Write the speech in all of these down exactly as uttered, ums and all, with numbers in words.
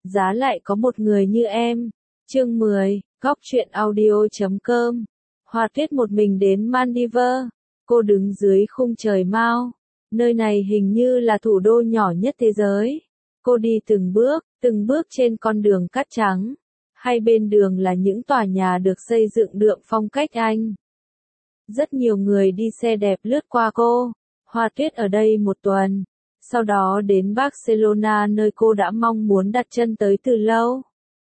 giá lại có một người như em. Chương mười, góc truyện audio chấm com. Hoa Tuyết một mình đến Maldives. Cô đứng dưới khung trời Mao. Nơi này hình như là thủ đô nhỏ nhất thế giới. Cô đi từng bước, từng bước trên con đường cát trắng. Hai bên đường là những tòa nhà được xây dựng đượm phong cách Anh. Rất nhiều người đi xe đẹp lướt qua cô. Hoa Tuyết ở đây một tuần. Sau đó đến Barcelona nơi cô đã mong muốn đặt chân tới từ lâu.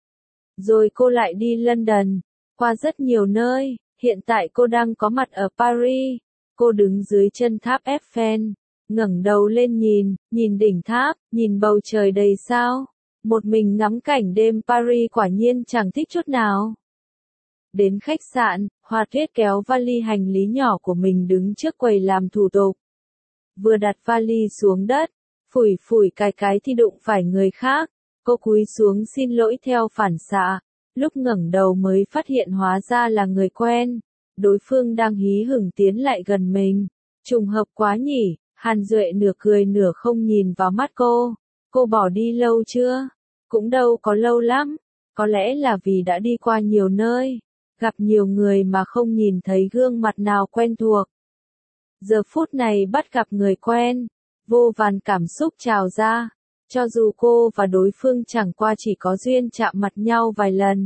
Rồi cô lại đi London, qua rất nhiều nơi, hiện tại cô đang có mặt ở Paris. Cô đứng dưới chân tháp Eiffel, ngẩng đầu lên nhìn, nhìn đỉnh tháp, nhìn bầu trời đầy sao. Một mình ngắm cảnh đêm Paris quả nhiên chẳng thích chút nào. Đến khách sạn, Hoa Tuyết kéo vali hành lý nhỏ của mình đứng trước quầy làm thủ tục. Vừa đặt vali xuống đất, phủi phủi cái cái thì đụng phải người khác. Cô cúi xuống xin lỗi theo phản xạ, lúc ngẩng đầu mới phát hiện hóa ra là người quen. Đối phương đang hí hửng tiến lại gần mình. Trùng hợp quá nhỉ, Hàn Duệ nửa cười nửa không nhìn vào mắt cô. Cô bỏ đi lâu chưa? Cũng đâu có lâu lắm, có lẽ là vì đã đi qua nhiều nơi, gặp nhiều người mà không nhìn thấy gương mặt nào quen thuộc. Giờ phút này bắt gặp người quen, vô vàn cảm xúc trào ra. Cho dù cô và đối phương chẳng qua chỉ có duyên chạm mặt nhau vài lần.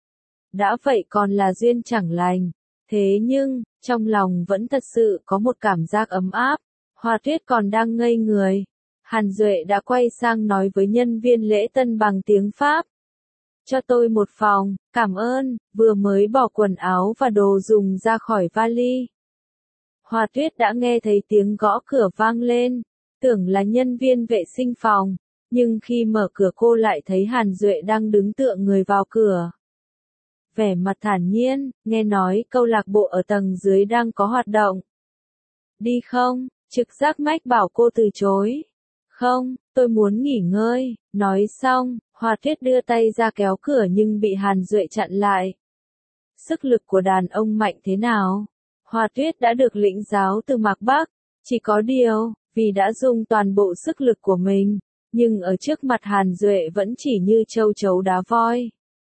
Đã vậy còn là duyên chẳng lành. Thế nhưng, trong lòng vẫn thật sự có một cảm giác ấm áp. Hoa Tuyết còn đang ngây người. Hàn Duệ đã quay sang nói với nhân viên lễ tân bằng tiếng Pháp. Cho tôi một phòng, cảm ơn, vừa mới bỏ quần áo và đồ dùng ra khỏi vali. Hoa Tuyết đã nghe thấy tiếng gõ cửa vang lên, tưởng là nhân viên vệ sinh phòng. Nhưng khi mở cửa cô lại thấy Hàn Duệ đang đứng tựa người vào cửa. Vẻ mặt thản nhiên, nghe nói câu lạc bộ ở tầng dưới đang có hoạt động. Đi không? Trực giác mách bảo cô từ chối. Không, tôi muốn nghỉ ngơi. Nói xong, Hoa Tuyết đưa tay ra kéo cửa nhưng bị Hàn Duệ chặn lại. Sức lực của đàn ông mạnh thế nào? Hoa Tuyết đã được lĩnh giáo từ Mạc Bắc. Chỉ có điều, vì đã dùng toàn bộ sức lực của mình. Nhưng ở trước mặt Hàn Duệ vẫn chỉ như châu chấu đá voi.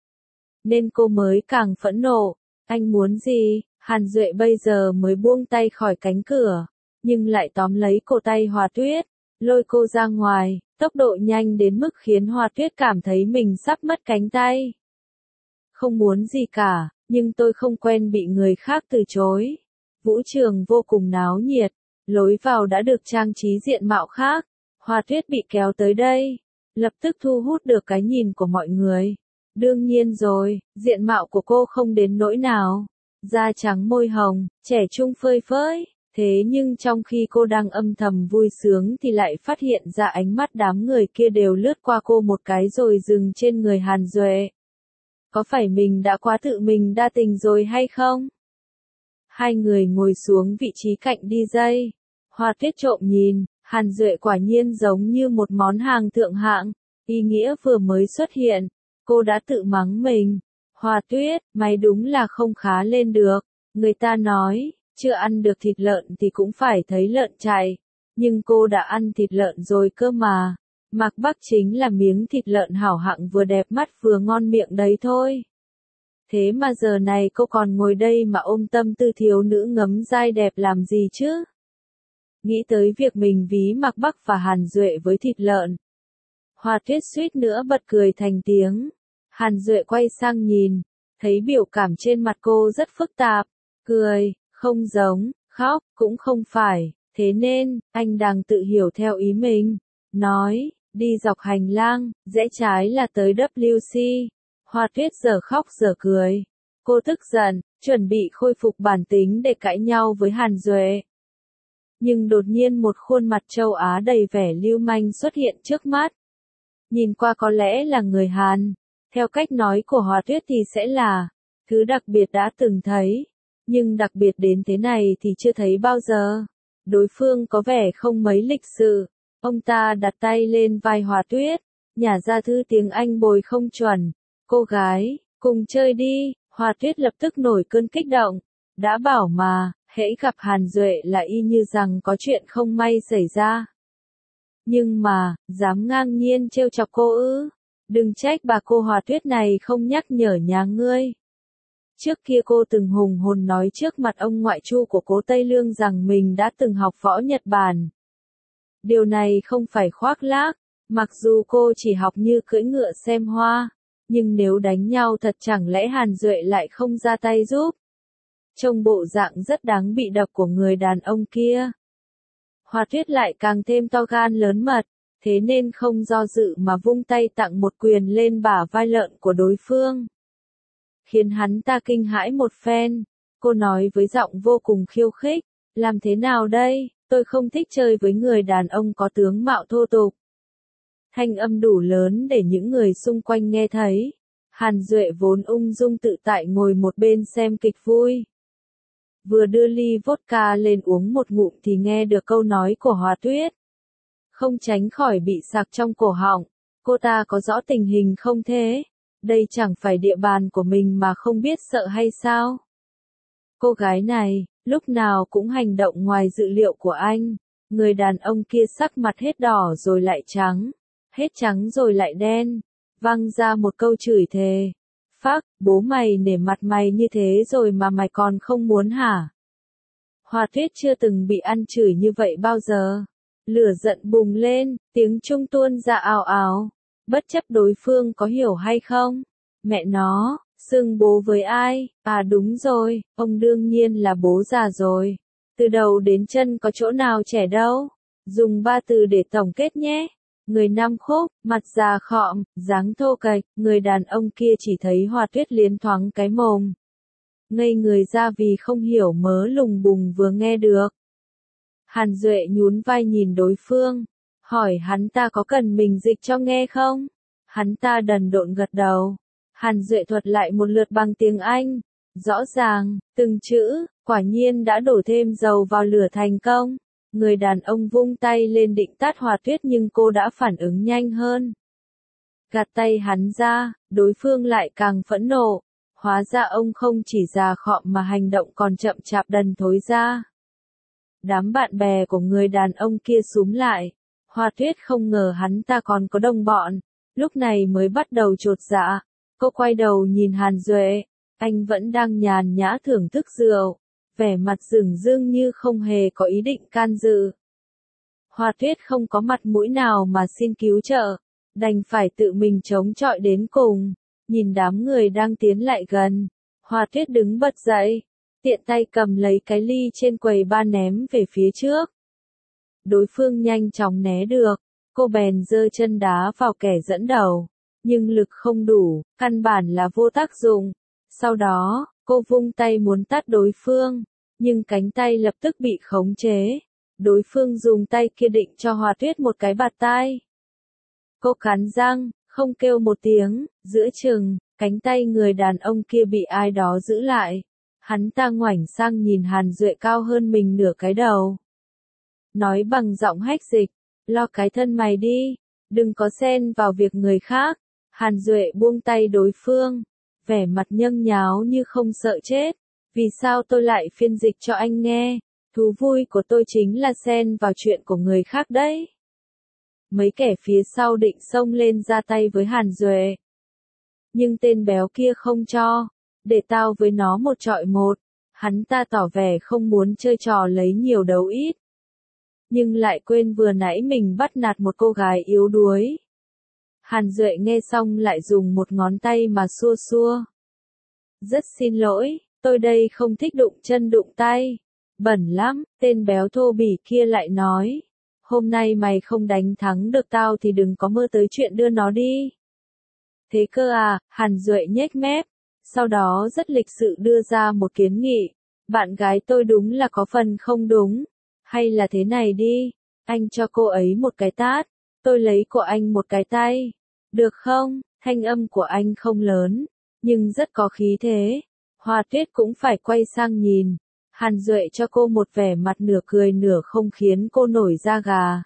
Nên cô mới càng phẫn nộ. Anh muốn gì? Hàn Duệ bây giờ mới buông tay khỏi cánh cửa. Nhưng lại tóm lấy cổ tay Hoa Tuyết. Lôi cô ra ngoài. Tốc độ nhanh đến mức khiến Hoa Tuyết cảm thấy mình sắp mất cánh tay. Không muốn gì cả. Nhưng tôi không quen bị người khác từ chối. Vũ trường vô cùng náo nhiệt. Lối vào đã được trang trí diện mạo khác. Hoa Tuyết bị kéo tới đây, lập tức thu hút được cái nhìn của mọi người. Đương nhiên rồi, diện mạo của cô không đến nỗi nào. Da trắng môi hồng, trẻ trung phơi phới. Thế nhưng trong khi cô đang âm thầm vui sướng thì lại phát hiện ra ánh mắt đám người kia đều lướt qua cô một cái rồi dừng trên người Hàn Duệ. Có phải mình đã quá tự mình đa tình rồi hay không? Hai người ngồi xuống vị trí cạnh đi dây. Hoa Tuyết trộm nhìn. Hàn Duệ quả nhiên giống như một món hàng thượng hạng, ý nghĩa vừa mới xuất hiện, cô đã tự mắng mình. Hoa Tuyết, mày đúng là không khá lên được, người ta nói, chưa ăn được thịt lợn thì cũng phải thấy lợn chạy, nhưng cô đã ăn thịt lợn rồi cơ mà. Mạc Bắc chính là miếng thịt lợn hảo hạng vừa đẹp mắt vừa ngon miệng đấy thôi. Thế mà giờ này cô còn ngồi đây mà ôm tâm tư thiếu nữ ngấm dai đẹp làm gì chứ? Nghĩ tới việc mình ví Mạc Bắc và Hàn Duệ với thịt lợn. Hoa Tuyết suýt nữa bật cười thành tiếng. Hàn Duệ quay sang nhìn, thấy biểu cảm trên mặt cô rất phức tạp. Cười, không giống, khóc, cũng không phải. Thế nên, anh đang tự hiểu theo ý mình. Nói, đi dọc hành lang, rẽ trái là tới W C. Hoa Tuyết giờ khóc giờ cười. Cô tức giận, chuẩn bị khôi phục bản tính để cãi nhau với Hàn Duệ. Nhưng đột nhiên một khuôn mặt châu Á đầy vẻ lưu manh xuất hiện trước mắt. Nhìn qua có lẽ là người Hàn. Theo cách nói của Hoa Tuyết thì sẽ là thứ đặc biệt đã từng thấy. Nhưng đặc biệt đến thế này thì chưa thấy bao giờ. Đối phương có vẻ không mấy lịch sự. Ông ta đặt tay lên vai Hoa Tuyết. Nhả ra thư tiếng Anh bồi không chuẩn. Cô gái, cùng chơi đi. Hoa Tuyết lập tức nổi cơn kích động. Đã bảo mà. Hễ gặp Hàn Duệ là y như rằng có chuyện không may xảy ra. Nhưng mà, dám ngang nhiên trêu chọc cô ư? Đừng trách bà cô Hòa Tuyết này không nhắc nhở nhà ngươi. Trước kia cô từng hùng hồn nói trước mặt ông ngoại Chu của cố Tây Lương rằng mình đã từng học võ Nhật Bản. Điều này không phải khoác lác, mặc dù cô chỉ học như cưỡi ngựa xem hoa, nhưng nếu đánh nhau thật chẳng lẽ Hàn Duệ lại không ra tay giúp. Trông bộ dạng rất đáng bị đập của người đàn ông kia. Hòa Tuyết lại càng thêm to gan lớn mật, thế nên không do dự mà vung tay tặng một quyền lên bả vai lợn của đối phương. Khiến hắn ta kinh hãi một phen, cô nói với giọng vô cùng khiêu khích, làm thế nào đây, tôi không thích chơi với người đàn ông có tướng mạo thô tục. Thanh âm đủ lớn để những người xung quanh nghe thấy. Hàn Duệ vốn ung dung tự tại ngồi một bên xem kịch vui. Vừa đưa ly vodka lên uống một ngụm thì nghe được câu nói của Hòa Tuyết. Không tránh khỏi bị sặc trong cổ họng, cô ta có rõ tình hình không thế? Đây chẳng phải địa bàn của mình mà không biết sợ hay sao? Cô gái này, lúc nào cũng hành động ngoài dự liệu của anh. Người đàn ông kia sắc mặt hết đỏ rồi lại trắng, hết trắng rồi lại đen, văng ra một câu chửi thề. Phác, bố mày nể mặt mày như thế rồi mà mày còn không muốn hả? Hòa Tuyết chưa từng bị ăn chửi như vậy bao giờ. Lửa giận bùng lên, tiếng trung tuôn ra ào ào. Bất chấp đối phương có hiểu hay không. Mẹ nó, xưng bố với ai? À đúng rồi, ông đương nhiên là bố già rồi. Từ đầu đến chân có chỗ nào trẻ đâu. Dùng ba từ để tổng kết nhé. Người năm khúc, mặt già khọm, dáng thô kệch, người đàn ông kia chỉ thấy Hòa Tuyết liến thoáng cái mồm. Ngây người ra vì không hiểu mớ lùng bùng vừa nghe được. Hàn Duệ nhún vai nhìn đối phương, hỏi hắn ta có cần mình dịch cho nghe không? Hắn ta đần độn gật đầu. Hàn Duệ thuật lại một lượt bằng tiếng Anh. Rõ ràng, từng chữ, quả nhiên đã đổ thêm dầu vào lửa thành công. Người đàn ông vung tay lên định tát Hòa Tuyết nhưng cô đã phản ứng nhanh hơn. Gạt tay hắn ra, đối phương lại càng phẫn nộ. Hóa ra ông không chỉ già khọm mà hành động còn chậm chạp đần thối ra. Đám bạn bè của người đàn ông kia xúm lại. Hòa Tuyết không ngờ hắn ta còn có đồng bọn. Lúc này mới bắt đầu chột dạ. Cô quay đầu nhìn Hàn Duệ. Anh vẫn đang nhàn nhã thưởng thức rượu. Vẻ mặt dửng dưng như không hề có ý định can dự. Hòa Tuyết không có mặt mũi nào mà xin cứu trợ. Đành phải tự mình chống chọi đến cùng. Nhìn đám người đang tiến lại gần. Hòa Tuyết đứng bật dậy. Tiện tay cầm lấy cái ly trên quầy ba ném về phía trước. Đối phương nhanh chóng né được. Cô bèn giơ chân đá vào kẻ dẫn đầu. Nhưng lực không đủ, căn bản là vô tác dụng. Sau đó, cô vung tay muốn tát đối phương. Nhưng cánh tay lập tức bị khống chế. Đối phương dùng tay kia định cho Hòa Tuyết một cái bạt tai. Cô cắn răng, không kêu một tiếng, giữa chừng, cánh tay người đàn ông kia bị ai đó giữ lại. Hắn ta ngoảnh sang nhìn Hàn Duệ cao hơn mình nửa cái đầu. Nói bằng giọng hách dịch, lo cái thân mày đi, đừng có xen vào việc người khác. Hàn Duệ buông tay đối phương, vẻ mặt nhâng nháo như không sợ chết. Vì sao tôi lại phiên dịch cho anh nghe? Thú vui của tôi chính là xen vào chuyện của người khác đấy. Mấy kẻ phía sau định xông lên ra tay với Hàn Duệ. Nhưng tên béo kia không cho. Để tao với nó một trọi một. Hắn ta tỏ vẻ không muốn chơi trò lấy nhiều đấu ít. Nhưng lại quên vừa nãy mình bắt nạt một cô gái yếu đuối. Hàn Duệ nghe xong lại dùng một ngón tay mà xua xua. Rất xin lỗi, tôi đây không thích đụng chân đụng tay. Bẩn lắm, tên béo thô bỉ kia lại nói. Hôm nay mày không đánh thắng được tao thì đừng có mơ tới chuyện đưa nó đi. Thế cơ à, Hàn Duệ nhếch mép. Sau đó rất lịch sự đưa ra một kiến nghị. Bạn gái tôi đúng là có phần không đúng. Hay là thế này đi, anh cho cô ấy một cái tát, tôi lấy của anh một cái tay. Được không? Thanh âm của anh không lớn, nhưng rất có khí thế. Hòa Tuyết cũng phải quay sang nhìn. Hàn Duệ cho cô một vẻ mặt nửa cười nửa không khiến cô nổi da gà.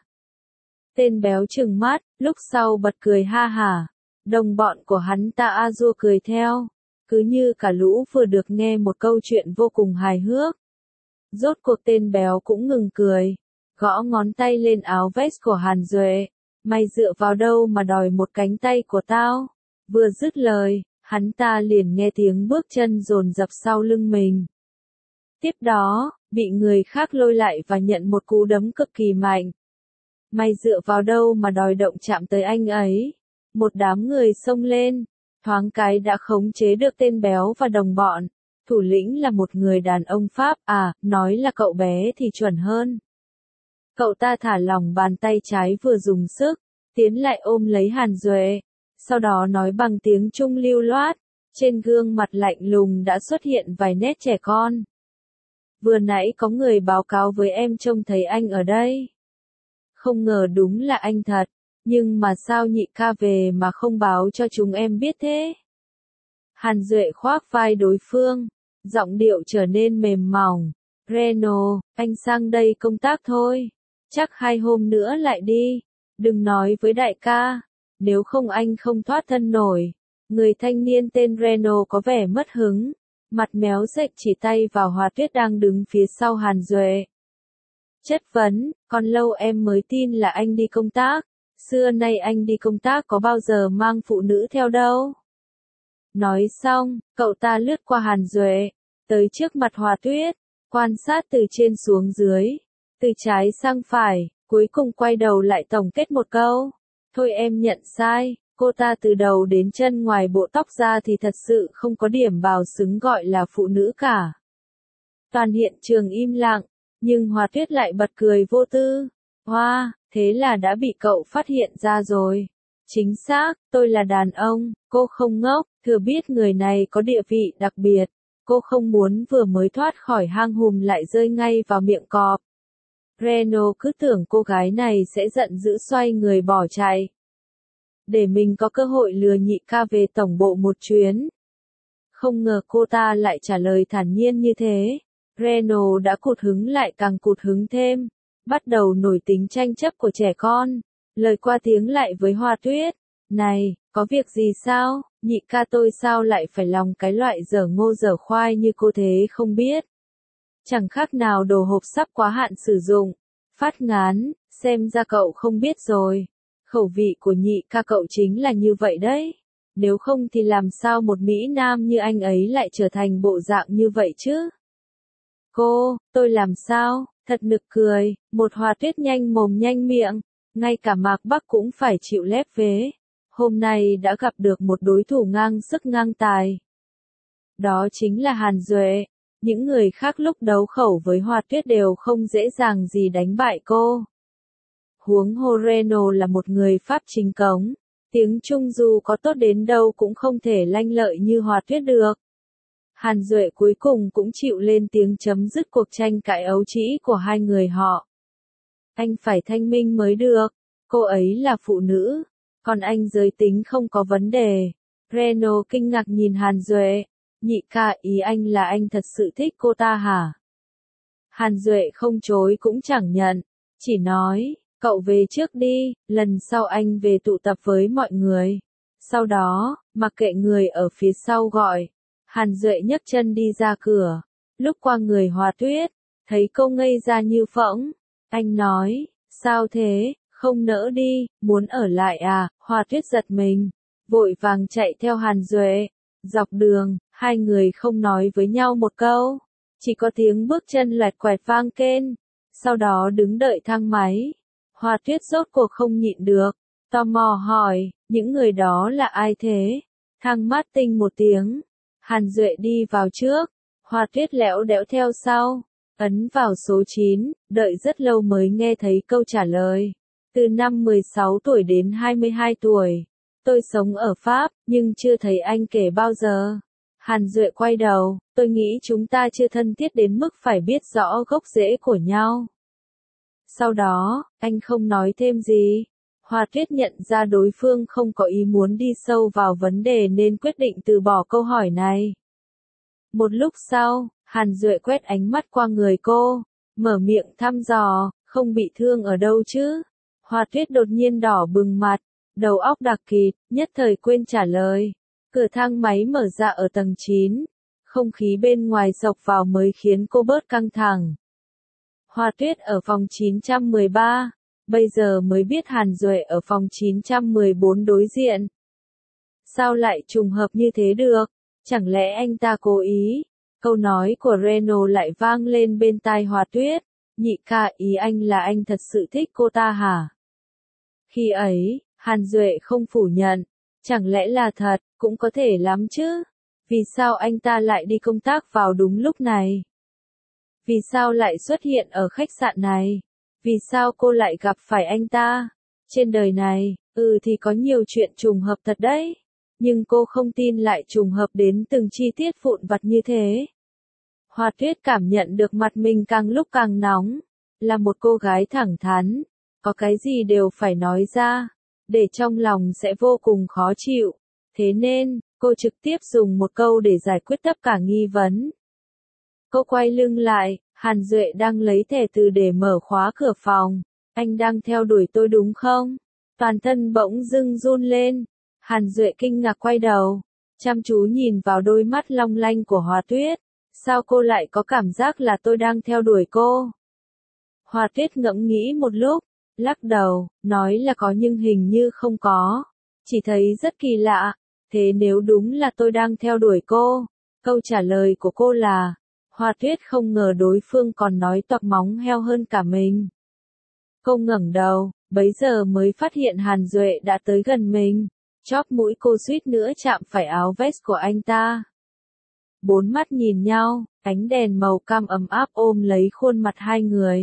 Tên béo trừng mắt, lúc sau bật cười ha hả. Đồng bọn của hắn ta a dua cười theo. Cứ như cả lũ vừa được nghe một câu chuyện vô cùng hài hước. Rốt cuộc tên béo cũng ngừng cười. Gõ ngón tay lên áo vest của Hàn Duệ. Mày dựa vào đâu mà đòi một cánh tay của tao? Vừa dứt lời, hắn ta liền nghe tiếng bước chân dồn dập sau lưng mình. Tiếp đó, bị người khác lôi lại và nhận một cú đấm cực kỳ mạnh. Mày dựa vào đâu mà đòi động chạm tới anh ấy? Một đám người xông lên, thoáng cái đã khống chế được tên béo và đồng bọn. Thủ lĩnh là một người đàn ông Pháp, à, nói là cậu bé thì chuẩn hơn. Cậu ta thả lỏng bàn tay trái vừa dùng sức, tiến lại ôm lấy Hàn Duệ, sau đó nói bằng tiếng Trung lưu loát, trên gương mặt lạnh lùng đã xuất hiện vài nét trẻ con. Vừa nãy có người báo cáo với em trông thấy anh ở đây. Không ngờ đúng là anh thật, nhưng mà sao nhị ca về mà không báo cho chúng em biết thế? Hàn Duệ khoác vai đối phương, giọng điệu trở nên mềm mỏng. Reno, anh sang đây công tác thôi. Chắc hai hôm nữa lại đi. Đừng nói với đại ca, nếu không anh không thoát thân nổi. Người thanh niên tên Reno có vẻ mất hứng, mặt méo sệch chỉ tay vào Hoa Tuyết đang đứng phía sau Hàn Duệ. Chất vấn, còn lâu em mới tin là anh đi công tác. Xưa nay anh đi công tác có bao giờ mang phụ nữ theo đâu. Nói xong, cậu ta lướt qua Hàn Duệ, tới trước mặt Hoa Tuyết, quan sát từ trên xuống dưới, từ trái sang phải, cuối cùng quay đầu lại tổng kết một câu. Thôi em nhận sai, cô ta từ đầu đến chân ngoài bộ tóc ra thì thật sự không có điểm bào xứng gọi là phụ nữ cả. Toàn hiện trường im lặng, nhưng Hoa Tuyết lại bật cười vô tư. Hoa, thế là đã bị cậu phát hiện ra rồi. Chính xác, tôi là đàn ông, cô không ngốc, thừa biết người này có địa vị đặc biệt. Cô không muốn vừa mới thoát khỏi hang hùm lại rơi ngay vào miệng cọp. Reno cứ tưởng cô gái này sẽ giận dữ xoay người bỏ chạy. Để mình có cơ hội lừa nhị ca về tổng bộ một chuyến. Không ngờ cô ta lại trả lời thản nhiên như thế. Reno đã cụt hứng lại càng cụt hứng thêm. Bắt đầu nổi tính tranh chấp của trẻ con. Lời qua tiếng lại với Hoa Tuyết. Này, có việc gì sao? Nhị ca tôi sao lại phải lòng cái loại dở ngô dở khoai như cô thế không biết. Chẳng khác nào đồ hộp sắp quá hạn sử dụng. Phát ngán, xem ra cậu không biết rồi. Khẩu vị của nhị ca cậu chính là như vậy đấy. Nếu không thì làm sao một Mỹ Nam như anh ấy lại trở thành bộ dạng như vậy chứ? Cô, tôi làm sao? Thật nực cười, một Hoa Tuyết nhanh mồm nhanh miệng. Ngay cả Mạc Bắc cũng phải chịu lép vế. Hôm nay đã gặp được một đối thủ ngang sức ngang tài. Đó chính là Hàn Duệ. Những người khác lúc đấu khẩu với Hoa Tuyết đều không dễ dàng gì đánh bại cô. Huống hồ Reno là một người Pháp chính cống. Tiếng Trung dù có tốt đến đâu cũng không thể lanh lợi như Hoa Tuyết được. Hàn Duệ cuối cùng cũng chịu lên tiếng chấm dứt cuộc tranh cãi ấu trĩ của hai người họ. Anh phải thanh minh mới được. Cô ấy là phụ nữ. Còn anh giới tính không có vấn đề. Reno kinh ngạc nhìn Hàn Duệ. Nhị ca, ý anh là anh thật sự thích cô ta hả? Hàn Duệ không chối cũng chẳng nhận. Chỉ nói, cậu về trước đi, lần sau anh về tụ tập với mọi người. Sau đó, mặc kệ người ở phía sau gọi. Hàn Duệ nhấc chân đi ra cửa. Lúc qua người Hoa Tuyết, thấy cô ngây ra như phỗng. Anh nói, sao thế, không nỡ đi, muốn ở lại à? Hoa Tuyết giật mình, vội vàng chạy theo Hàn Duệ. Dọc đường, hai người không nói với nhau một câu. Chỉ có tiếng bước chân loẹt quẹt vang kên. Sau đó đứng đợi thang máy. Hoa Tuyết rốt cuộc không nhịn được. Tò mò hỏi, những người đó là ai thế? Thang mát tinh một tiếng. Hàn Duệ đi vào trước. Hoa Tuyết lẽo đẽo theo sau. Ấn vào số chín, đợi rất lâu mới nghe thấy câu trả lời. Từ năm mười sáu tuổi đến hai mươi hai tuổi. Tôi sống ở Pháp, nhưng chưa thấy anh kể bao giờ. Hàn Duệ quay đầu, tôi nghĩ chúng ta chưa thân thiết đến mức phải biết rõ gốc rễ của nhau. Sau đó, anh không nói thêm gì. Hoa Tuyết nhận ra đối phương không có ý muốn đi sâu vào vấn đề nên quyết định từ bỏ câu hỏi này. Một lúc sau, Hàn Duệ quét ánh mắt qua người cô, mở miệng thăm dò, không bị thương ở đâu chứ? Hoa Tuyết đột nhiên đỏ bừng mặt, đầu óc đặc kịt, nhất thời quên trả lời. Cửa thang máy mở ra ở tầng chín, không khí bên ngoài sộc vào mới khiến cô bớt căng thẳng. Hoa Tuyết ở phòng chín trăm mười ba, bây giờ mới biết Hàn Duệ ở phòng chín trăm mười bốn đối diện. Sao lại trùng hợp như thế được? Chẳng lẽ anh ta cố ý? Câu nói của Reno lại vang lên bên tai Hoa Tuyết. Nhị ca, ý anh là anh thật sự thích cô ta hả? Khi ấy, Hàn Duệ không phủ nhận. Chẳng lẽ là thật, cũng có thể lắm chứ. Vì sao anh ta lại đi công tác vào đúng lúc này? Vì sao lại xuất hiện ở khách sạn này? Vì sao cô lại gặp phải anh ta? Trên đời này, ừ thì có nhiều chuyện trùng hợp thật đấy. Nhưng cô không tin lại trùng hợp đến từng chi tiết vụn vặt như thế. Hoa Tuyết cảm nhận được mặt mình càng lúc càng nóng. Là một cô gái thẳng thắn. Có cái gì đều phải nói ra. Để trong lòng sẽ vô cùng khó chịu. Thế nên, cô trực tiếp dùng một câu để giải quyết tất cả nghi vấn. Cô quay lưng lại, Hàn Duệ đang lấy thẻ từ để mở khóa cửa phòng. Anh đang theo đuổi tôi đúng không? Toàn thân bỗng dưng run lên. Hàn Duệ kinh ngạc quay đầu, chăm chú nhìn vào đôi mắt long lanh của Hoa Tuyết. Sao cô lại có cảm giác là tôi đang theo đuổi cô? Hoa Tuyết ngẫm nghĩ một lúc, lắc đầu, nói là có nhưng hình như không có. Chỉ thấy rất kỳ lạ. Thế nếu đúng là tôi đang theo đuổi cô? Câu trả lời của cô là, Hoa Tuyết không ngờ đối phương còn nói toạc móng heo hơn cả mình. Cô ngẩng đầu, bấy giờ mới phát hiện Hàn Duệ đã tới gần mình. Chóp mũi cô suýt nữa chạm phải áo vest của anh ta. Bốn mắt nhìn nhau, ánh đèn màu cam ấm áp ôm lấy khuôn mặt hai người.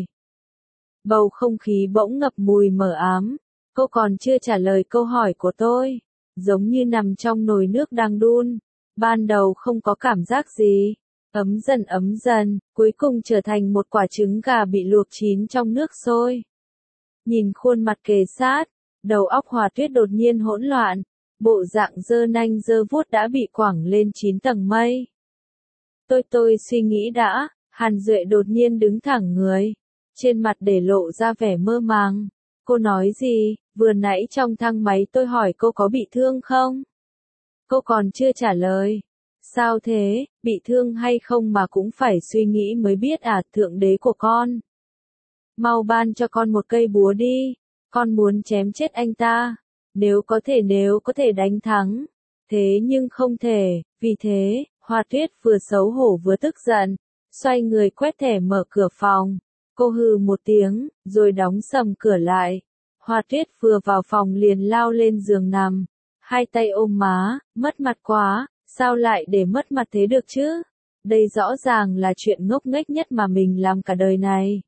Bầu không khí bỗng ngập mùi mờ ám. Cô còn chưa trả lời câu hỏi của tôi. Giống như nằm trong nồi nước đang đun. Ban đầu không có cảm giác gì. Ấm dần ấm dần, cuối cùng trở thành một quả trứng gà bị luộc chín trong nước sôi. Nhìn khuôn mặt kề sát, đầu óc Hoa Tuyết đột nhiên hỗn loạn. Bộ dạng dơ nanh dơ vuốt đã bị quẳng lên chín tầng mây. Tôi tôi suy nghĩ đã, Hàn Duệ đột nhiên đứng thẳng người. Trên mặt để lộ ra vẻ mơ màng. Cô nói gì? Vừa nãy trong thang máy tôi hỏi cô có bị thương không? Cô còn chưa trả lời. Sao thế, bị thương hay không mà cũng phải suy nghĩ mới biết à, thượng đế của con. Mau ban cho con một cây búa đi, con muốn chém chết anh ta. Nếu có thể nếu có thể đánh thắng. Thế nhưng không thể, vì thế, Hoa Tuyết vừa xấu hổ vừa tức giận. Xoay người quét thẻ mở cửa phòng. Cô hừ một tiếng, rồi đóng sầm cửa lại. Hoa Tuyết vừa vào phòng liền lao lên giường nằm. Hai tay ôm má, mất mặt quá, sao lại để mất mặt thế được chứ? Đây rõ ràng là chuyện ngốc nghếch nhất mà mình làm cả đời này.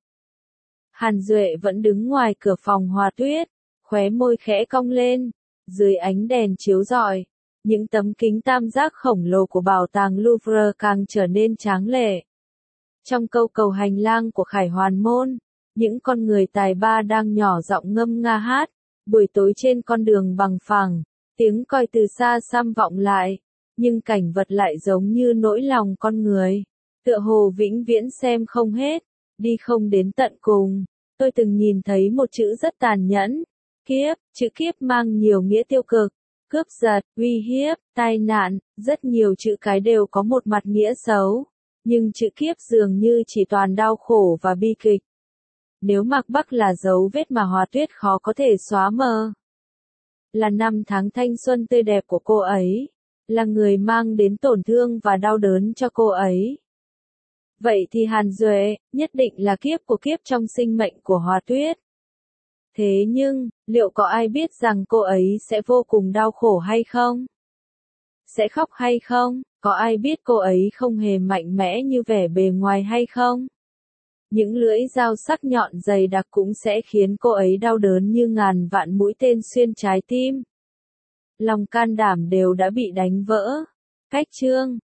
Hàn Duệ vẫn đứng ngoài cửa phòng Hoa Tuyết, khóe môi khẽ cong lên. Dưới ánh đèn chiếu rọi, những tấm kính tam giác khổng lồ của bảo tàng Louvre càng trở nên tráng lệ. Trong câu cầu hành lang của Khải Hoàn Môn, những con người tài ba đang nhỏ giọng ngâm nga hát. Buổi tối trên con đường bằng phẳng, tiếng còi từ xa xăm vọng lại, nhưng cảnh vật lại giống như nỗi lòng con người. Tựa hồ vĩnh viễn xem không hết, đi không đến tận cùng. Tôi từng nhìn thấy một chữ rất tàn nhẫn. Kiếp, chữ kiếp mang nhiều nghĩa tiêu cực. Cướp giật, uy hiếp, tai nạn, rất nhiều chữ cái đều có một mặt nghĩa xấu. Nhưng chữ kiếp dường như chỉ toàn đau khổ và bi kịch. Nếu Mạc Bắc là dấu vết mà Hoa Tuyết khó có thể xóa mờ. Là năm tháng thanh xuân tươi đẹp của cô ấy. Là người mang đến tổn thương và đau đớn cho cô ấy. Vậy thì Hàn Duệ, nhất định là kiếp của kiếp trong sinh mệnh của Hoa Tuyết. Thế nhưng, liệu có ai biết rằng cô ấy sẽ vô cùng đau khổ hay không? Sẽ khóc hay không? Có ai biết cô ấy không hề mạnh mẽ như vẻ bề ngoài hay không? Những lưỡi dao sắc nhọn dày đặc cũng sẽ khiến cô ấy đau đớn như ngàn vạn mũi tên xuyên trái tim. Lòng can đảm đều đã bị đánh vỡ. Cách chương